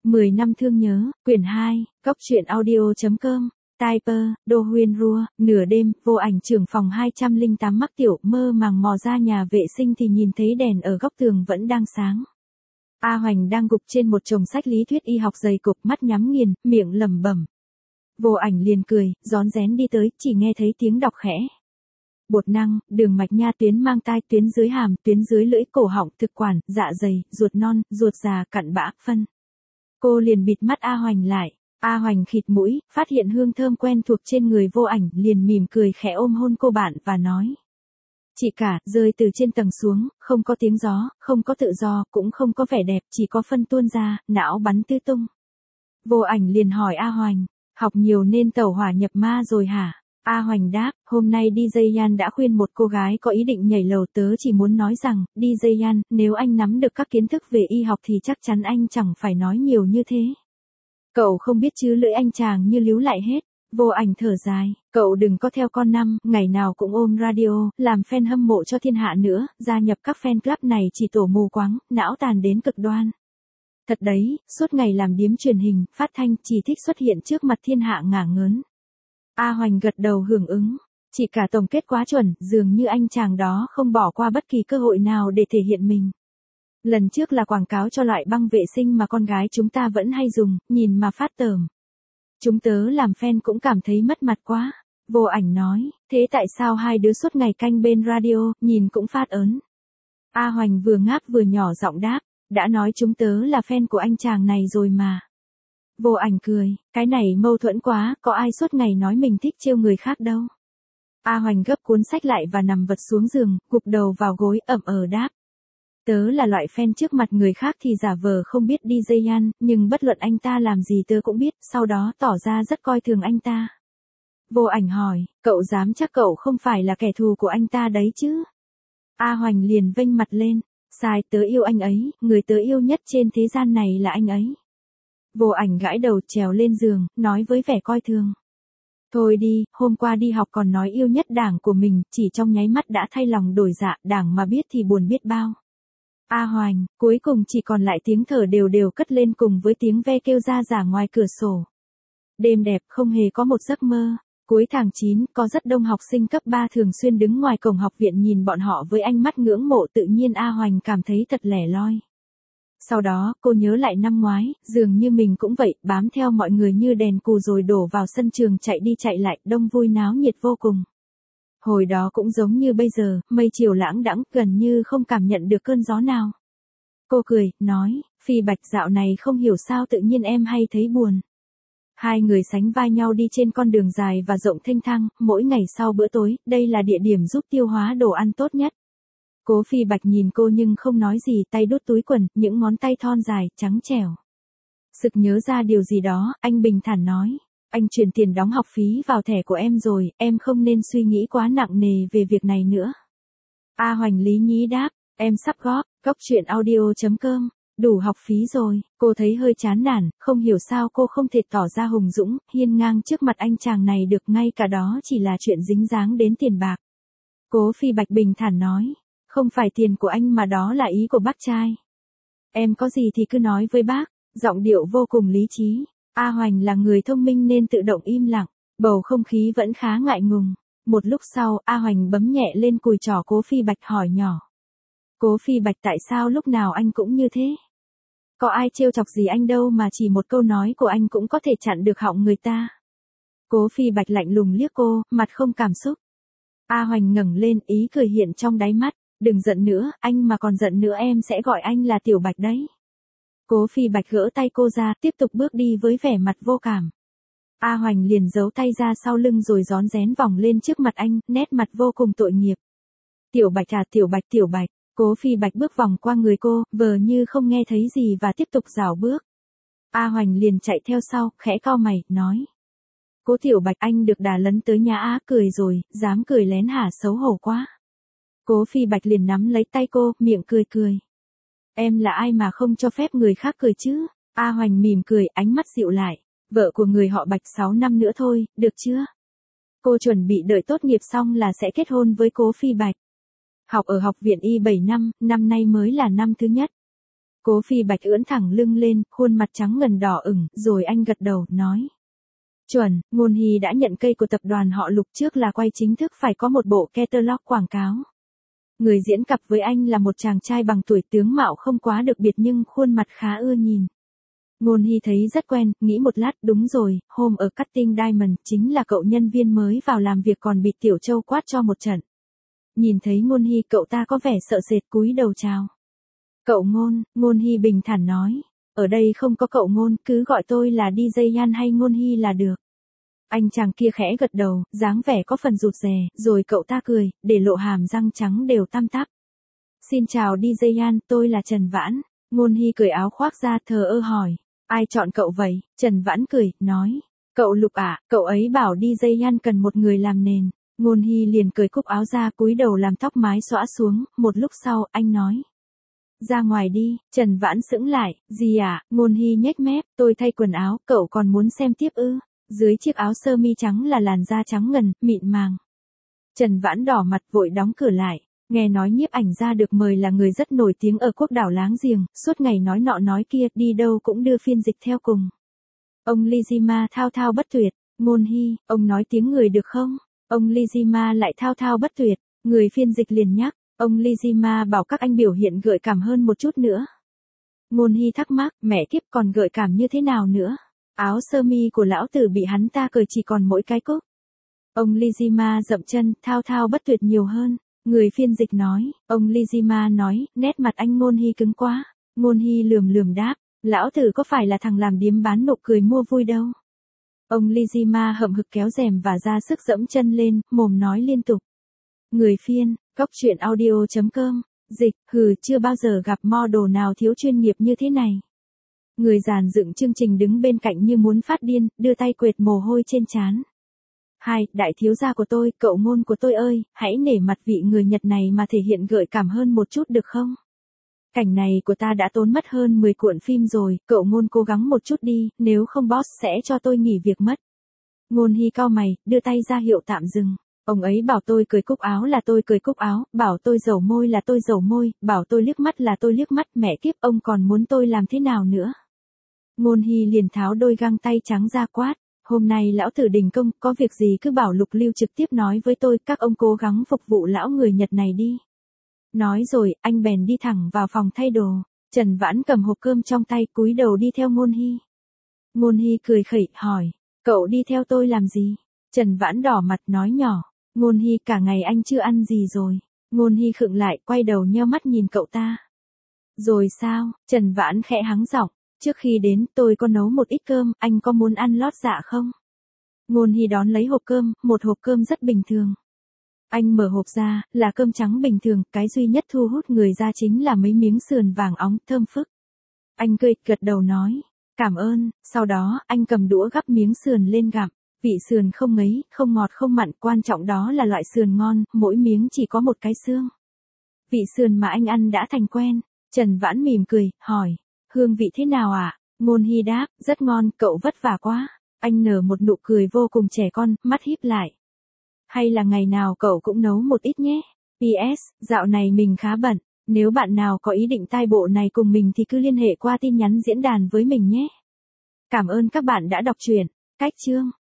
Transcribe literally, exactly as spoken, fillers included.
mười năm thương nhớ, quyển hai, góc truyện audio.com, Typer, Đô Huyên Rua, nửa đêm, Vô Ảnh trưởng phòng hai trăm lẻ tám mắc tiểu, mơ màng mò ra nhà vệ sinh thì nhìn thấy đèn ở góc tường vẫn đang sáng. A Hoành đang gục trên một chồng sách lý thuyết y học dày cục, mắt nhắm nghiền, miệng lẩm bẩm. Vô Ảnh liền cười, rón rén đi tới, chỉ nghe thấy tiếng đọc khẽ. Bột năng, đường mạch nha, tuyến mang tai, tuyến dưới hàm, tuyến dưới lưỡi, cổ họng, thực quản, dạ dày, ruột non, ruột già, cặn bã, phân. Cô liền bịt mắt A Hoành lại. A Hoành khịt mũi, phát hiện hương thơm quen thuộc trên người Vô Ảnh, liền mỉm cười khẽ ôm hôn cô bạn và nói. Chị cả, rơi từ trên tầng xuống, không có tiếng gió, không có tự do, cũng không có vẻ đẹp, chỉ có phân tuôn ra, não bắn tứ tung. Vô Ảnh liền hỏi A Hoành, học nhiều nên tẩu hỏa nhập ma rồi hả? A Hoành đáp, hôm nay đi dây Yan đã khuyên một cô gái có ý định nhảy lầu, tớ chỉ muốn nói rằng, đi dây Yan, nếu anh nắm được các kiến thức về y học thì chắc chắn anh chẳng phải nói nhiều như thế. Cậu không biết chứ, lưỡi anh chàng như líu lại hết. Vô Ảnh thở dài, cậu đừng có theo con năm, ngày nào cũng ôm radio, làm fan hâm mộ cho thiên hạ nữa, gia nhập các fan club này chỉ tổ mù quáng, não tàn đến cực đoan. Thật đấy, suốt ngày làm điếm truyền hình, phát thanh, chỉ thích xuất hiện trước mặt thiên hạ ngả ngớn. A Hoành gật đầu hưởng ứng, chỉ cả tổng kết quá chuẩn, dường như anh chàng đó không bỏ qua bất kỳ cơ hội nào để thể hiện mình. Lần trước là quảng cáo cho loại băng vệ sinh mà con gái chúng ta vẫn hay dùng, nhìn mà phát tởm. Chúng tớ làm fan cũng cảm thấy mất mặt quá. Vô Ảnh nói, thế tại sao hai đứa suốt ngày canh bên radio, nhìn cũng phát ớn. A Hoành vừa ngáp vừa nhỏ giọng đáp, đã nói chúng tớ là fan của anh chàng này rồi mà. Vô Ảnh cười, cái này mâu thuẫn quá, có ai suốt ngày nói mình thích trêu người khác đâu. A Hoành gấp cuốn sách lại và nằm vật xuống giường, gục đầu vào gối, ậm ờ đáp. Tớ là loại fan trước mặt người khác thì giả vờ không biết đi dây Yan, nhưng bất luận anh ta làm gì tớ cũng biết, sau đó tỏ ra rất coi thường anh ta. Vô Ảnh hỏi, cậu dám chắc cậu không phải là kẻ thù của anh ta đấy chứ? A Hoành liền vênh mặt lên, sai, tớ yêu anh ấy, người tớ yêu nhất trên thế gian này là anh ấy. Vô Ảnh gãi đầu trèo lên giường, nói với vẻ coi thường. Thôi đi, hôm qua đi học còn nói yêu nhất đảng của mình, chỉ trong nháy mắt đã thay lòng đổi dạ, đảng mà biết thì buồn biết bao. A Hoành, cuối cùng chỉ còn lại tiếng thở đều đều cất lên cùng với tiếng ve kêu ra rả ngoài cửa sổ. Đêm đẹp không hề có một giấc mơ. Cuối tháng chín, có rất đông học sinh cấp ba thường xuyên đứng ngoài cổng học viện nhìn bọn họ với ánh mắt ngưỡng mộ, tự nhiên A Hoành cảm thấy thật lẻ loi. Sau đó, cô nhớ lại năm ngoái, dường như mình cũng vậy, bám theo mọi người như đèn cù rồi đổ vào sân trường chạy đi chạy lại, đông vui náo nhiệt vô cùng. Hồi đó cũng giống như bây giờ, mây chiều lãng đãng, gần như không cảm nhận được cơn gió nào. Cô cười, nói, Phi Bạch, dạo này không hiểu sao tự nhiên em hay thấy buồn. Hai người sánh vai nhau đi trên con đường dài và rộng thênh thang, mỗi ngày sau bữa tối, đây là địa điểm giúp tiêu hóa đồ ăn tốt nhất. Cố Phi Bạch nhìn cô nhưng không nói gì, tay đút túi quần, những ngón tay thon dài, trắng trẻo. Sực nhớ ra điều gì đó, anh bình thản nói. Anh chuyển tiền đóng học phí vào thẻ của em rồi, em không nên suy nghĩ quá nặng nề về việc này nữa. A Hoành lý nhí đáp, em sắp góp, góc truyện audio.com, đủ học phí rồi. Cô thấy hơi chán nản, không hiểu sao cô không thể tỏ ra hùng dũng, hiên ngang trước mặt anh chàng này được, ngay cả đó chỉ là chuyện dính dáng đến tiền bạc. Cố Phi Bạch bình thản nói, không phải tiền của anh mà đó là ý của bác trai. Em có gì thì cứ nói với bác, giọng điệu vô cùng lý trí. A Hoành là người thông minh nên tự động im lặng, bầu không khí vẫn khá ngại ngùng. Một lúc sau, A Hoành bấm nhẹ lên cùi trỏ Cố Phi Bạch hỏi nhỏ. Cố Phi Bạch, tại sao lúc nào anh cũng như thế? Có ai trêu chọc gì anh đâu mà chỉ một câu nói của anh cũng có thể chặn được họng người ta. Cố Phi Bạch lạnh lùng liếc cô, mặt không cảm xúc. A Hoành ngẩng lên, ý cười hiện trong đáy mắt. Đừng giận nữa, anh mà còn giận nữa em sẽ gọi anh là Tiểu Bạch đấy. Cố Phi Bạch gỡ tay cô ra, tiếp tục bước đi với vẻ mặt vô cảm. A Hoành liền giấu tay ra sau lưng rồi rón rén vòng lên trước mặt anh, nét mặt vô cùng tội nghiệp. Tiểu Bạch à, Tiểu Bạch, Tiểu Bạch. Cố Phi Bạch bước vòng qua người cô, vờ như không nghe thấy gì và tiếp tục rảo bước. A Hoành liền chạy theo sau, khẽ cau mày, nói. Cố Tiểu Bạch, anh được đà lấn tới nhà Á cười rồi, dám cười lén hả, xấu hổ quá. Cố Phi Bạch liền nắm lấy tay cô, miệng cười cười. Em là ai mà không cho phép người khác cười chứ? A Hoành mỉm cười, ánh mắt dịu lại. Vợ của người họ Bạch sáu năm nữa thôi, được chưa? Cô chuẩn bị đợi tốt nghiệp xong là sẽ kết hôn với Cố Phi Bạch. Học ở học viện y bảy năm, năm nay mới là năm thứ nhất. Cố Phi Bạch ưỡn thẳng lưng lên, khuôn mặt trắng ngần đỏ ửng, rồi anh gật đầu, nói. Chuẩn, Ngôn Hy đã nhận cây của tập đoàn họ Lục, trước là quay chính thức phải có một bộ catalog quảng cáo. Người diễn cặp với anh là một chàng trai bằng tuổi, tướng mạo không quá được biệt nhưng khuôn mặt khá ưa nhìn. Ngôn Hy thấy rất quen, nghĩ một lát, đúng rồi, hôm ở Cutting Diamond, chính là cậu nhân viên mới vào làm việc còn bị Tiểu Châu quát cho một trận. Nhìn thấy Ngôn Hy, cậu ta có vẻ sợ sệt, cúi đầu chào. Cậu Ngôn, Ngôn Hy bình thản nói. Ở đây không có cậu Ngôn, cứ gọi tôi là đi jay Yan hay Ngôn Hy là được. Anh chàng kia khẽ gật đầu, dáng vẻ có phần rụt rè, rồi cậu ta cười, để lộ hàm răng trắng đều tăm tắp. Xin chào đi jay Yan, tôi là Trần Vãn. Ngôn Hy cởi áo khoác ra, thờ ơ hỏi. Ai chọn cậu vậy? Trần Vãn cười, nói. Cậu Lục ạ, cậu ấy bảo đi jay Yan cần một người làm nền. Ngôn Hy liền cởi cúc áo ra, cúi đầu làm tóc mái xõa xuống, một lúc sau, anh nói. Ra ngoài đi. Trần Vãn sững lại. Gì à? Ngôn Hy nhếch mép, tôi thay quần áo, cậu còn muốn xem tiếp ư? Dưới chiếc áo sơ mi trắng là làn da trắng ngần, mịn màng. Trần Vãn đỏ mặt vội đóng cửa lại. Nghe nói nhiếp ảnh gia được mời là người rất nổi tiếng ở quốc đảo láng giềng, suốt ngày nói nọ nói kia, đi đâu cũng đưa phiên dịch theo cùng. Ông Lyjima thao thao bất tuyệt. Ngôn Hy, ông nói tiếng người được không? Ông Lyjima lại thao thao bất tuyệt. Người phiên dịch liền nhắc. Ông Lyjima bảo các anh biểu hiện gợi cảm hơn một chút nữa. Ngôn Hy thắc mắc, mẹ kiếp, còn gợi cảm như thế nào nữa? Áo sơ mi của lão tử bị hắn ta cởi chỉ còn mỗi cái cúc. Ông Lyjima dậm chân, thao thao bất tuyệt nhiều hơn. Người phiên dịch nói, ông Lyjima nói, nét mặt anh Ngôn Hy cứng quá. Ngôn Hy lườm lườm đáp, lão tử có phải là thằng làm điếm bán nụ cười mua vui đâu. Ông Lyjima hậm hực kéo rèm và ra sức dẫm chân lên, mồm nói liên tục. Người phiên, Cóc Truyện Audio chấm com, dịch, hừ, chưa bao giờ gặp model nào thiếu chuyên nghiệp như thế này. Người dàn dựng chương trình đứng bên cạnh như muốn phát điên, đưa tay quệt mồ hôi trên trán. Hai, đại thiếu gia của tôi, cậu Ngôn của tôi ơi, hãy nể mặt vị người Nhật này mà thể hiện gợi cảm hơn một chút được không? Cảnh này của ta đã tốn mất hơn mười cuộn phim rồi, cậu Ngôn cố gắng một chút đi, nếu không boss sẽ cho tôi nghỉ việc mất. Ngôn Hy cau mày, đưa tay ra hiệu tạm dừng. Ông ấy bảo tôi cởi cúc áo là tôi cởi cúc áo, bảo tôi dầu môi là tôi dầu môi, bảo tôi liếc mắt là tôi liếc mắt, mẹ kiếp, ông còn muốn tôi làm thế nào nữa? Ngôn Hy liền tháo đôi găng tay trắng ra quát. Hôm nay lão tử đình công, có việc gì cứ bảo Lục Lưu trực tiếp nói với tôi, các ông cố gắng phục vụ lão người Nhật này đi. Nói rồi, anh bèn đi thẳng vào phòng thay đồ. Trần Vãn cầm hộp cơm trong tay, cúi đầu đi theo Ngôn Hy. Ngôn Hy cười khẩy, hỏi, cậu đi theo tôi làm gì? Trần Vãn đỏ mặt nói nhỏ, Ngôn Hy, cả ngày anh chưa ăn gì rồi. Ngôn Hy khựng lại, quay đầu nheo mắt nhìn cậu ta. Rồi sao? Trần Vãn khẽ hắng giọng. Trước khi đến, tôi có nấu một ít cơm, anh có muốn ăn lót dạ không? Ngôn Hy đón lấy hộp cơm, một hộp cơm rất bình thường. Anh mở hộp ra, là cơm trắng bình thường, cái duy nhất thu hút người ra chính là mấy miếng sườn vàng óng, thơm phức. Anh cười, gật đầu nói, cảm ơn, sau đó, anh cầm đũa gắp miếng sườn lên gặm. Vị sườn không ngấy, không ngọt không mặn, quan trọng đó là loại sườn ngon, mỗi miếng chỉ có một cái xương. Vị sườn mà anh ăn đã thành quen. Trần Vãn mỉm cười, hỏi. Hương vị thế nào ạ? À? Ngôn Hy đáp, rất ngon, cậu vất vả quá. Anh nở một nụ cười vô cùng trẻ con, mắt híp lại. Hay là ngày nào cậu cũng nấu một ít nhé. pê ét, dạo này mình khá bận. Nếu bạn nào có ý định tai bộ này cùng mình thì cứ liên hệ qua tin nhắn diễn đàn với mình nhé. Cảm ơn các bạn đã đọc truyện. Cách chương.